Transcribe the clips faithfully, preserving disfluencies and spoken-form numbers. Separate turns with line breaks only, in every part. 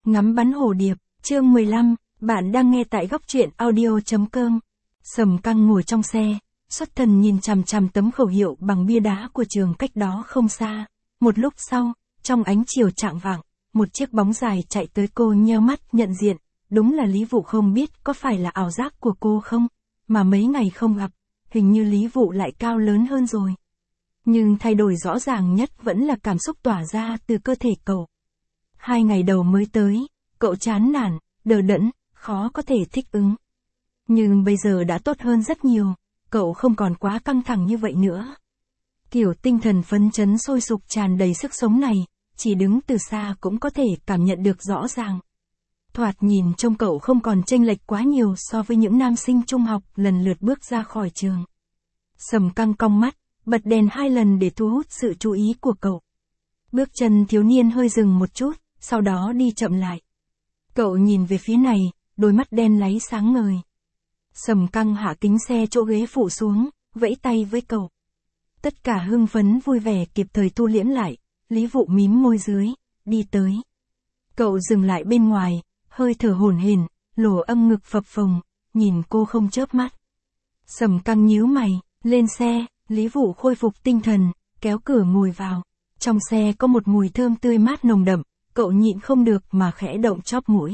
Ngắm bắn hồ điệp, chương mười lăm, bạn đang nghe tại góc truyện audio.com. Sầm Căng ngồi trong xe, xuất thần nhìn chằm chằm tấm khẩu hiệu bằng bia đá của trường cách đó không xa. Một lúc sau, trong ánh chiều chạng vạng, một chiếc bóng dài chạy tới, cô nheo mắt nhận diện, đúng là Lý Vụ. Không biết có phải là ảo giác của cô không, mà mấy ngày không gặp, hình như Lý Vụ lại cao lớn hơn rồi. Nhưng thay đổi rõ ràng nhất vẫn là cảm xúc tỏa ra từ cơ thể cậu. Hai ngày đầu mới tới, cậu chán nản, đờ đẫn, khó có thể thích ứng. Nhưng bây giờ đã tốt hơn rất nhiều, cậu không còn quá căng thẳng như vậy nữa. Kiểu tinh thần phấn chấn sôi sục tràn đầy sức sống này, chỉ đứng từ xa cũng có thể cảm nhận được rõ ràng. Thoạt nhìn trông cậu không còn chênh lệch quá nhiều so với những nam sinh trung học lần lượt bước ra khỏi trường. Sầm Căng cong mắt, bật đèn hai lần để thu hút sự chú ý của cậu. Bước chân thiếu niên hơi dừng một chút, sau đó đi chậm lại. Cậu nhìn về phía này, đôi mắt đen láy sáng ngời. Sầm Căng hạ kính xe chỗ ghế phụ xuống, vẫy tay với cậu. Tất cả hưng phấn vui vẻ kịp thời thu liễm lại, Lý Vụ mím môi dưới, đi tới. Cậu dừng lại bên ngoài, hơi thở hổn hển, lỗ âm ngực phập phồng, nhìn cô không chớp mắt. Sầm Căng nhíu mày, lên xe, Lý Vụ khôi phục tinh thần, kéo cửa ngồi vào. Trong xe có một mùi thơm tươi mát nồng đậm, cậu nhịn không được mà khẽ động chóp mũi.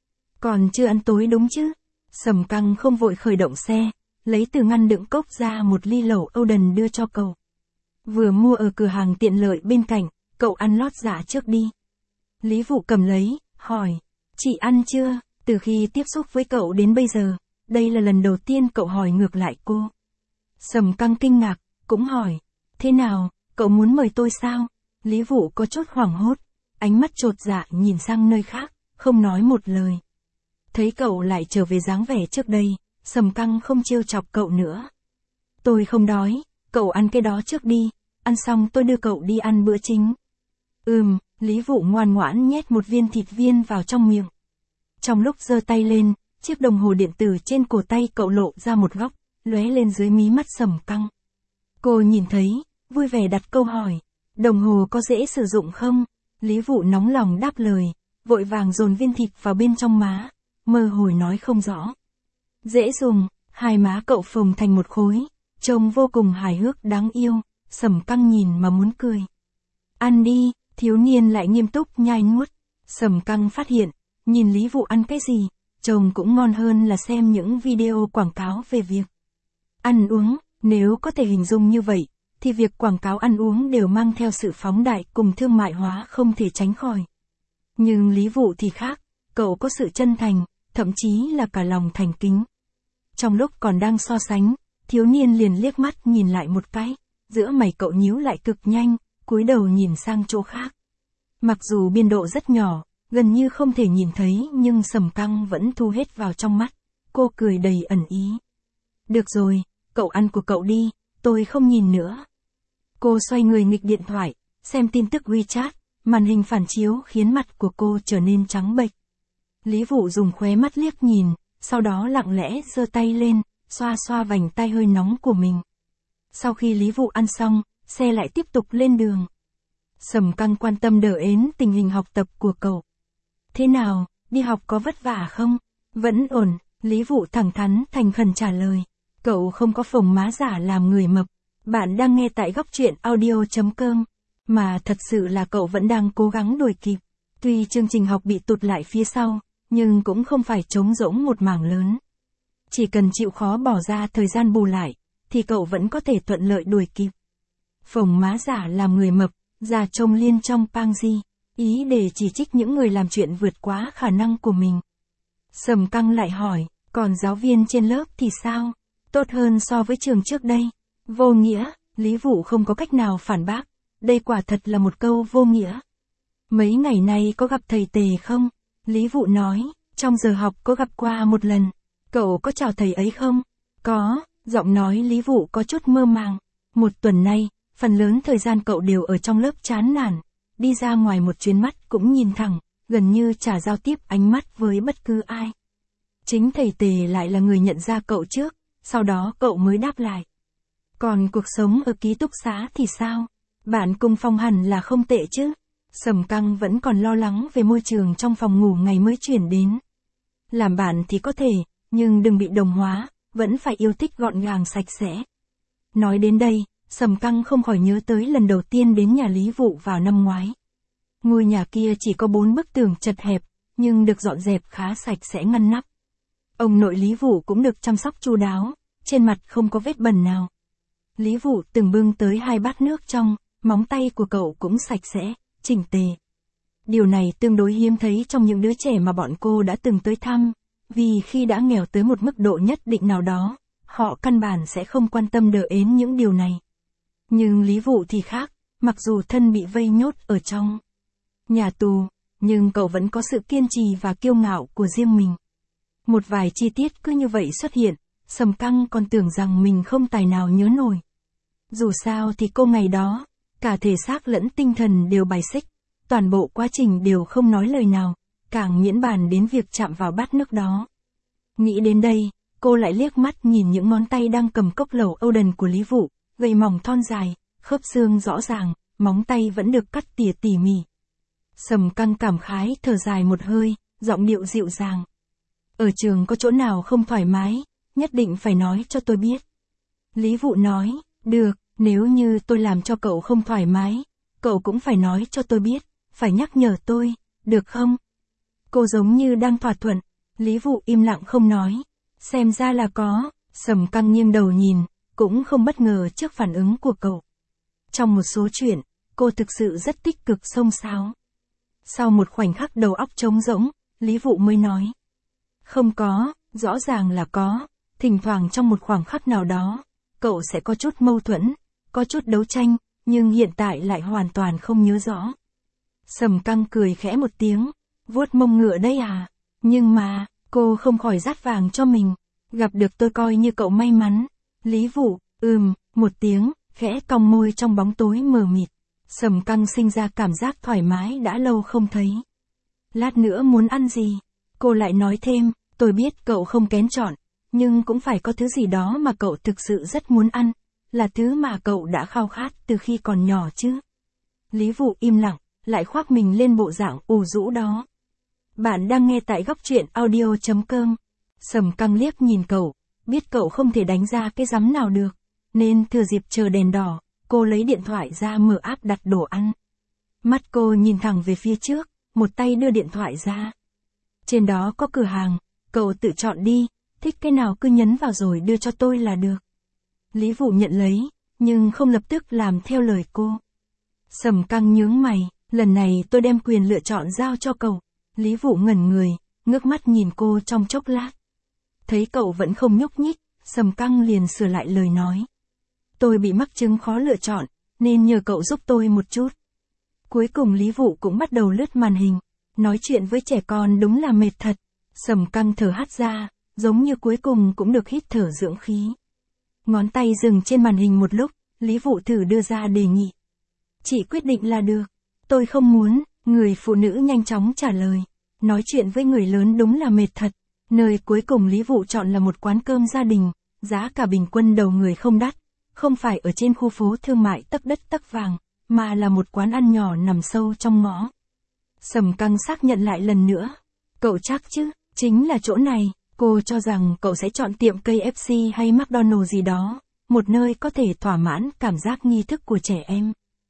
Còn chưa ăn tối đúng chứ? Sầm Căng không vội khởi động xe, lấy từ ngăn đựng cốc ra một ly lẩu Oden đưa cho cậu. Vừa mua ở cửa hàng tiện lợi bên cạnh, cậu ăn lót dạ trước đi. Lý Vụ cầm lấy, hỏi, chị ăn chưa? Từ khi tiếp xúc với cậu đến bây giờ, đây là lần đầu tiên cậu hỏi ngược lại cô. Sầm Căng kinh ngạc, cũng hỏi, thế nào, cậu muốn mời tôi sao? Lý Vụ có chút hoảng hốt, ánh mắt chột dạ nhìn sang nơi khác, không nói một lời. Thấy cậu lại trở về dáng vẻ trước đây, Sầm Căng không trêu chọc cậu nữa. Tôi không đói, cậu ăn cái đó trước đi, ăn xong tôi đưa cậu đi ăn bữa chính. Ừm, Lý Vụ ngoan ngoãn nhét một viên thịt viên vào trong miệng. Trong lúc giơ tay lên, chiếc đồng hồ điện tử trên cổ tay cậu lộ ra một góc, lóe lên dưới mí mắt Sầm Căng. Cô nhìn thấy, vui vẻ đặt câu hỏi, đồng hồ có dễ sử dụng không? Lý Vụ nóng lòng đáp lời, vội vàng dồn viên thịt vào bên trong má, mơ hồ nói không rõ. Dễ dùng, hai má cậu phồng thành một khối, trông vô cùng hài hước đáng yêu, Sầm Căng nhìn mà muốn cười. Ăn đi, thiếu niên lại nghiêm túc nhai nuốt. Sầm Căng phát hiện, nhìn Lý Vụ ăn cái gì, trông cũng ngon hơn là xem những video quảng cáo về việc ăn uống. Nếu có thể hình dung như vậy, thì việc quảng cáo ăn uống đều mang theo sự phóng đại cùng thương mại hóa không thể tránh khỏi. Nhưng Lý Vụ thì khác, cậu có sự chân thành, thậm chí là cả lòng thành kính. Trong lúc còn đang so sánh, thiếu niên liền liếc mắt nhìn lại một cái, giữa mày cậu nhíu lại cực nhanh, cúi đầu nhìn sang chỗ khác. Mặc dù biên độ rất nhỏ, gần như không thể nhìn thấy, nhưng Sầm Căng vẫn thu hết vào trong mắt. Cô cười đầy ẩn ý. Được rồi, cậu ăn của cậu đi, tôi không nhìn nữa. Cô xoay người nghịch điện thoại, xem tin tức WeChat, màn hình phản chiếu khiến mặt của cô trở nên trắng bệch. Lý Vụ dùng khóe mắt liếc nhìn, sau đó lặng lẽ giơ tay lên, xoa xoa vành tay hơi nóng của mình. Sau khi Lý Vụ ăn xong, xe lại tiếp tục lên đường. Sầm Căng quan tâm đờ ến tình hình học tập của cậu. Thế nào, đi học có vất vả không? Vẫn ổn, Lý Vụ thẳng thắn thành khẩn trả lời. Cậu không có phồng má giả làm người mập. Bạn đang nghe tại góc truyện audio.com. Mà thật sự là cậu vẫn đang cố gắng đuổi kịp. Tuy chương trình học bị tụt lại phía sau, nhưng cũng không phải trống rỗng một mảng lớn. Chỉ cần chịu khó bỏ ra thời gian bù lại, thì cậu vẫn có thể thuận lợi đuổi kịp. Phồng má giả làm người mập, già trông liên trong pang di, ý để chỉ trích những người làm chuyện vượt quá khả năng của mình. Sầm Căng lại hỏi, còn giáo viên trên lớp thì sao? Tốt hơn so với trường trước đây? Vô nghĩa, Lý Vụ không có cách nào phản bác, đây quả thật là một câu vô nghĩa. Mấy ngày nay có gặp thầy Tề không? Lý Vụ nói, trong giờ học có gặp qua một lần. Cậu có chào thầy ấy không? Có, giọng nói Lý Vụ có chút mơ màng. Một tuần nay, phần lớn thời gian cậu đều ở trong lớp chán nản, đi ra ngoài một chuyến mắt cũng nhìn thẳng, gần như chả giao tiếp ánh mắt với bất cứ ai. Chính thầy Tề lại là người nhận ra cậu trước, sau đó cậu mới đáp lại. Còn cuộc sống ở ký túc xá thì sao? Bạn cùng phòng hẳn là không tệ chứ? Sầm Căng vẫn còn lo lắng về môi trường trong phòng ngủ ngày mới chuyển đến. Làm bạn thì có thể, nhưng đừng bị đồng hóa, vẫn phải yêu thích gọn gàng sạch sẽ. Nói đến đây, Sầm Căng không khỏi nhớ tới lần đầu tiên đến nhà Lý Vụ vào năm ngoái. Ngôi nhà kia chỉ có bốn bức tường chật hẹp, nhưng được dọn dẹp khá sạch sẽ ngăn nắp. Ông nội Lý Vụ cũng được chăm sóc chu đáo, trên mặt không có vết bẩn nào. Lý Vụ từng bưng tới hai bát nước trong, móng tay của cậu cũng sạch sẽ, chỉnh tề. Điều này tương đối hiếm thấy trong những đứa trẻ mà bọn cô đã từng tới thăm, vì khi đã nghèo tới một mức độ nhất định nào đó, họ căn bản sẽ không quan tâm đờ ến những điều này. Nhưng Lý Vụ thì khác, mặc dù thân bị vây nhốt ở trong nhà tù, nhưng cậu vẫn có sự kiên trì và kiêu ngạo của riêng mình. Một vài chi tiết cứ như vậy xuất hiện, Sầm Căng còn tưởng rằng mình không tài nào nhớ nổi. Dù sao thì cô ngày đó, cả thể xác lẫn tinh thần đều bài xích, toàn bộ quá trình đều không nói lời nào, càng miễn bàn đến việc chạm vào bát nước đó. Nghĩ đến đây, cô lại liếc mắt nhìn những ngón tay đang cầm cốc lẩu Oden của Lý Vụ, gầy mỏng thon dài, khớp xương rõ ràng, móng tay vẫn được cắt tỉa tỉ mỉ. Sầm Căng cảm khái thở dài một hơi, giọng điệu dịu dàng. Ở trường có chỗ nào không thoải mái, nhất định phải nói cho tôi biết. Lý Vụ nói, được, nếu như tôi làm cho cậu không thoải mái, cậu cũng phải nói cho tôi biết, phải nhắc nhở tôi, được không? Cô giống như đang thỏa thuận, Lý Vụ im lặng không nói. Xem ra là có, Sầm Căng nghiêng đầu nhìn, cũng không bất ngờ trước phản ứng của cậu. Trong một số chuyện, cô thực sự rất tích cực xông xáo. Sau một khoảnh khắc đầu óc trống rỗng, Lý Vụ mới nói. Không có, rõ ràng là có, thỉnh thoảng trong một khoảng khắc nào đó, cậu sẽ có chút mâu thuẫn, có chút đấu tranh, nhưng hiện tại lại hoàn toàn không nhớ rõ. Sầm Căng cười khẽ một tiếng, vuốt mông ngựa đây à, nhưng mà, cô không khỏi dát vàng cho mình, gặp được tôi coi như cậu may mắn. Lý Vụ, ừm, một tiếng, khẽ cong môi trong bóng tối mờ mịt. Sầm Căng sinh ra cảm giác thoải mái đã lâu không thấy. Lát nữa muốn ăn gì? Cô lại nói thêm, tôi biết cậu không kén chọn, nhưng cũng phải có thứ gì đó mà cậu thực sự rất muốn ăn, là thứ mà cậu đã khao khát từ khi còn nhỏ chứ. Lý Vụ im lặng, lại khoác mình lên bộ dạng ủ rũ đó. Bạn đang nghe tại góc truyện audio chấm com. Sầm Căng liếc nhìn cậu, biết cậu không thể đánh ra cái rắm nào được, nên thừa dịp chờ đèn đỏ, cô lấy điện thoại ra mở app đặt đồ ăn. Mắt cô nhìn thẳng về phía trước, một tay đưa điện thoại ra. Trên đó có cửa hàng, cậu tự chọn đi, thích cái nào cứ nhấn vào rồi đưa cho tôi là được. Lý Vụ nhận lấy, nhưng không lập tức làm theo lời cô. Sầm Căng nhướng mày, lần này tôi đem quyền lựa chọn giao cho cậu. Lý Vụ ngẩn người, ngước mắt nhìn cô trong chốc lát. Thấy cậu vẫn không nhúc nhích, Sầm Căng liền sửa lại lời nói. Tôi bị mắc chứng khó lựa chọn, nên nhờ cậu giúp tôi một chút. Cuối cùng Lý Vụ cũng bắt đầu lướt màn hình. Nói chuyện với trẻ con đúng là mệt thật. Sầm Căng thở hắt ra, giống như cuối cùng cũng được hít thở dưỡng khí. Ngón tay dừng trên màn hình một lúc, Lý Vụ thử đưa ra đề nghị. Chị quyết định là được. Tôi không muốn, người phụ nữ nhanh chóng trả lời. Nói chuyện với người lớn đúng là mệt thật. Nơi cuối cùng Lý Vụ chọn là một quán cơm gia đình, giá cả bình quân đầu người không đắt, không phải ở trên khu phố thương mại tấc đất tấc vàng, mà là một quán ăn nhỏ nằm sâu trong ngõ. Sầm Căng xác nhận lại lần nữa. Cậu chắc chứ, chính là chỗ này. Cô cho rằng cậu sẽ chọn tiệm ca ép xê hay McDonald's gì đó, một nơi có thể thỏa mãn cảm giác nghi thức của trẻ em.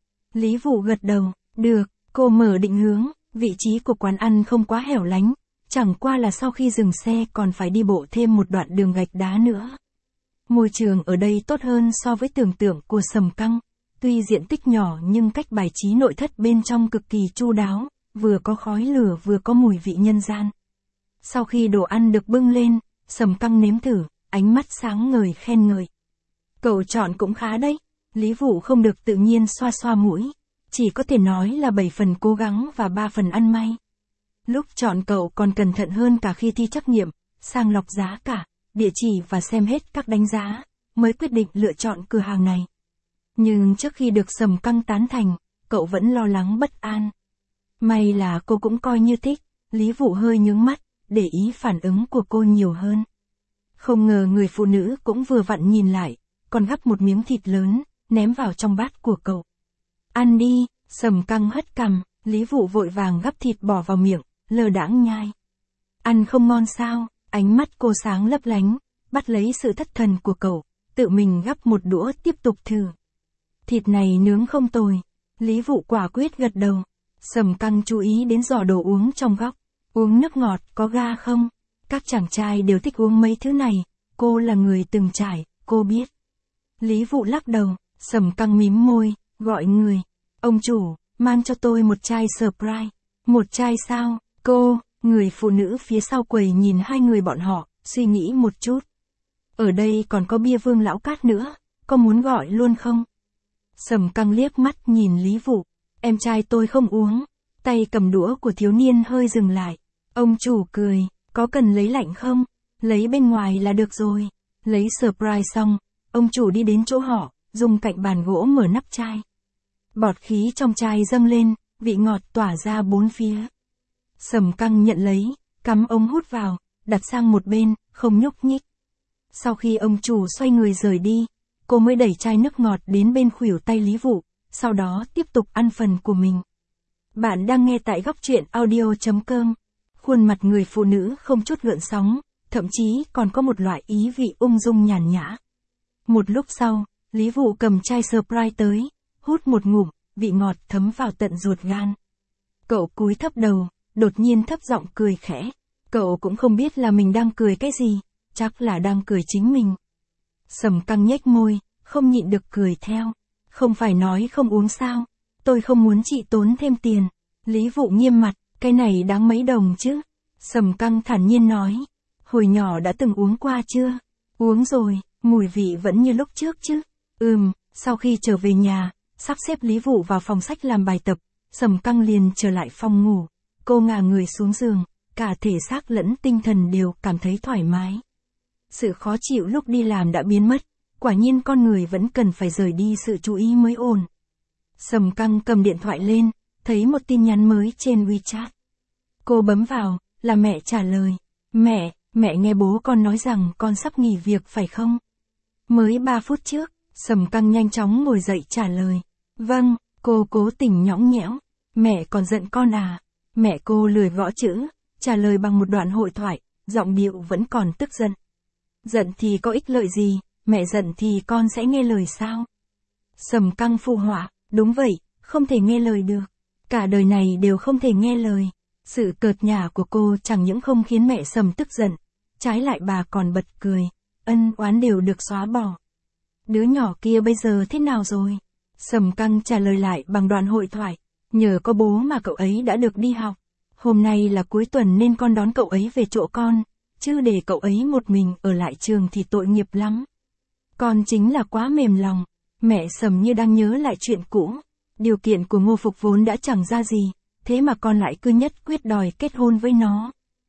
Lý Vụ gật đầu, được, cô mở định hướng, vị trí của quán ăn không quá hẻo lánh, chẳng qua là sau khi dừng xe còn phải đi bộ thêm một đoạn đường gạch đá nữa. Môi trường ở đây tốt hơn so với tưởng tượng của Sầm Căng, tuy diện tích nhỏ nhưng cách bài trí nội thất bên trong cực kỳ chu đáo, vừa có khói lửa vừa có mùi vị nhân gian. Sau khi đồ ăn được bưng lên, Sầm Căng nếm thử, ánh mắt sáng ngời khen ngợi. Cậu chọn cũng khá đấy. Lý Vụ không được tự nhiên xoa xoa mũi, chỉ có thể nói là bảy phần cố gắng và ba phần ăn may. Lúc chọn cậu còn cẩn thận hơn cả khi thi trắc nghiệm, sàng lọc giá cả, địa chỉ và xem hết các đánh giá, mới quyết định lựa chọn cửa hàng này. Nhưng trước khi được Sầm Căng tán thành, cậu vẫn lo lắng bất an. May là cô cũng coi như thích. Lý Vụ hơi nhướng mắt, để ý phản ứng của cô nhiều hơn. Không ngờ người phụ nữ cũng vừa vặn nhìn lại, còn gắp một miếng thịt lớn, ném vào trong bát của cậu. Ăn đi, Sầm Căng hất cằm, Lý Vụ vội vàng gắp thịt bỏ vào miệng, lơ đãng nhai. Ăn không ngon sao? Ánh mắt cô sáng lấp lánh, bắt lấy sự thất thần của cậu, tự mình gắp một đũa tiếp tục thử. Thịt này nướng không tồi. Lý Vụ quả quyết gật đầu. Sầm Căng chú ý đến giỏ đồ uống trong góc. Uống nước ngọt có ga không? Các chàng trai đều thích uống mấy thứ này, cô là người từng trải, cô biết. Lý Vụ lắc đầu, Sầm Căng mím môi, gọi người. Ông chủ, mang cho tôi một chai Sprite. Một chai sao? Cô, người phụ nữ phía sau quầy nhìn hai người bọn họ, suy nghĩ một chút. Ở đây còn có bia Vương Lão Cát nữa, có muốn gọi luôn không? Sầm Căng liếc mắt nhìn Lý Vụ. Em trai tôi không uống. Tay cầm đũa của thiếu niên hơi dừng lại. Ông chủ cười, có cần lấy lạnh không? Lấy bên ngoài là được rồi. Lấy Sprite xong, ông chủ đi đến chỗ họ, dùng cạnh bàn gỗ mở nắp chai. Bọt khí trong chai dâng lên, vị ngọt tỏa ra bốn phía. Sầm Căng nhận lấy, cắm ống hút vào, đặt sang một bên, không nhúc nhích. Sau khi ông chủ xoay người rời đi, cô mới đẩy chai nước ngọt đến bên khuỷu tay Lý Vụ, sau đó tiếp tục ăn phần của mình. Bạn đang nghe tại góc truyện audio.com. Khuôn mặt người phụ nữ không chút gợn sóng, thậm chí còn có một loại ý vị ung dung nhàn nhã. Một lúc sau, Lý Vụ cầm chai Sprite tới, hút một ngụm, vị ngọt thấm vào tận ruột gan. Cậu cúi thấp đầu, đột nhiên thấp giọng cười khẽ. Cậu cũng không biết là mình đang cười cái gì, chắc là đang cười chính mình. Sầm Căng nhếch môi, không nhịn được cười theo. Không phải nói không uống sao, tôi không muốn chị tốn thêm tiền. Lý Vụ nghiêm mặt, cái này đáng mấy đồng chứ? Sầm Căng thản nhiên nói. Hồi nhỏ đã từng uống qua chưa? Uống rồi, mùi vị vẫn như lúc trước chứ? Ừm, sau khi trở về nhà, sắp xếp Lý Vụ vào phòng sách làm bài tập, Sầm Căng liền trở lại phòng ngủ. Cô ngả người xuống giường, cả thể xác lẫn tinh thần đều cảm thấy thoải mái. Sự khó chịu lúc đi làm đã biến mất, quả nhiên con người vẫn cần phải rời đi sự chú ý mới ổn. Sầm Căng cầm điện thoại lên, thấy một tin nhắn mới trên WeChat. Cô bấm vào, là mẹ trả lời. Mẹ, mẹ nghe bố con nói rằng con sắp nghỉ việc phải không? Mới ba phút trước, Sầm Căng nhanh chóng ngồi dậy trả lời. Vâng, cô cố tình nhõng nhẽo. Mẹ còn giận con à? Mẹ cô lười gõ chữ, trả lời bằng một đoạn hội thoại, giọng điệu vẫn còn tức giận. Giận thì có ích lợi gì, mẹ giận thì con sẽ nghe lời sao? Sầm Căng phụ họa, đúng vậy, không thể nghe lời được. Cả đời này đều không thể nghe lời. Sự cợt nhả của cô chẳng những không khiến mẹ Sầm tức giận, trái lại bà còn bật cười, ân oán đều được xóa bỏ. Đứa nhỏ kia bây giờ thế nào rồi? Sầm Căng trả lời lại bằng đoạn hội thoại, nhờ có bố mà cậu ấy đã được đi học. Hôm nay là cuối tuần nên con đón cậu ấy về chỗ con, chứ để cậu ấy một mình ở lại trường thì tội nghiệp lắm. Con chính là quá mềm lòng. Mẹ Sầm như đang nhớ lại chuyện cũ. Điều kiện của Ngô Phục vốn đã chẳng ra gì, thế mà con lại cứ nhất quyết đòi kết hôn với nó.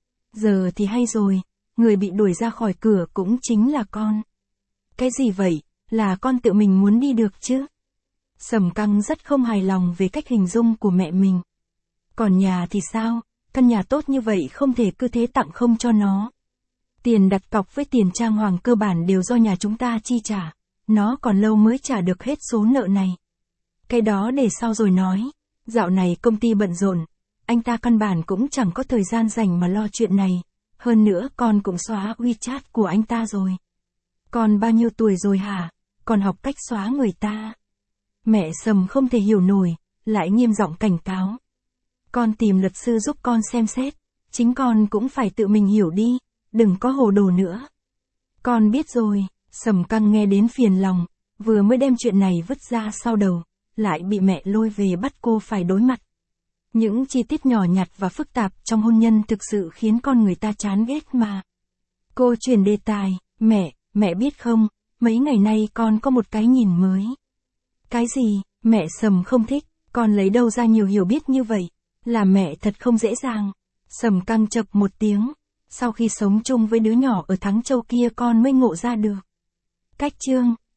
Giờ thì hay rồi, người bị đuổi ra khỏi cửa cũng chính là con. Cái gì vậy, là con tự mình muốn đi được chứ? Sầm Căng rất không hài lòng về cách hình dung của mẹ mình. Còn nhà thì sao, căn nhà tốt như vậy không thể cứ thế tặng không cho nó. Tiền đặt cọc với tiền trang hoàng cơ bản đều do nhà chúng ta chi trả, nó còn lâu mới trả được hết số nợ này. Cái đó để sau rồi nói, dạo này công ty bận rộn, anh ta căn bản cũng chẳng có thời gian dành mà lo chuyện này, hơn nữa con cũng xóa WeChat của anh ta rồi. Con bao nhiêu tuổi rồi hả, còn học cách xóa người ta. Mẹ Sầm không thể hiểu nổi, lại nghiêm giọng cảnh cáo. Con tìm luật sư giúp con xem xét, chính con cũng phải tự mình hiểu đi, đừng có hồ đồ nữa. Con biết rồi. Sầm Căng nghe đến phiền lòng, vừa mới đem chuyện này vứt ra sau đầu, lại bị mẹ lôi về bắt cô phải đối mặt. Những chi tiết nhỏ nhặt và phức tạp trong hôn nhân thực sự khiến con người ta chán ghét mà. Cô chuyển đề tài, mẹ, mẹ biết không, mấy ngày nay con có một cái nhìn mới. Cái gì? Mẹ Sầm không thích, con lấy đâu ra nhiều hiểu biết như vậy, là mẹ thật không dễ dàng. Sầm Căng chập một tiếng, sau khi sống chung với đứa nhỏ ở Thắng Châu kia con mới ngộ ra được. Cách chương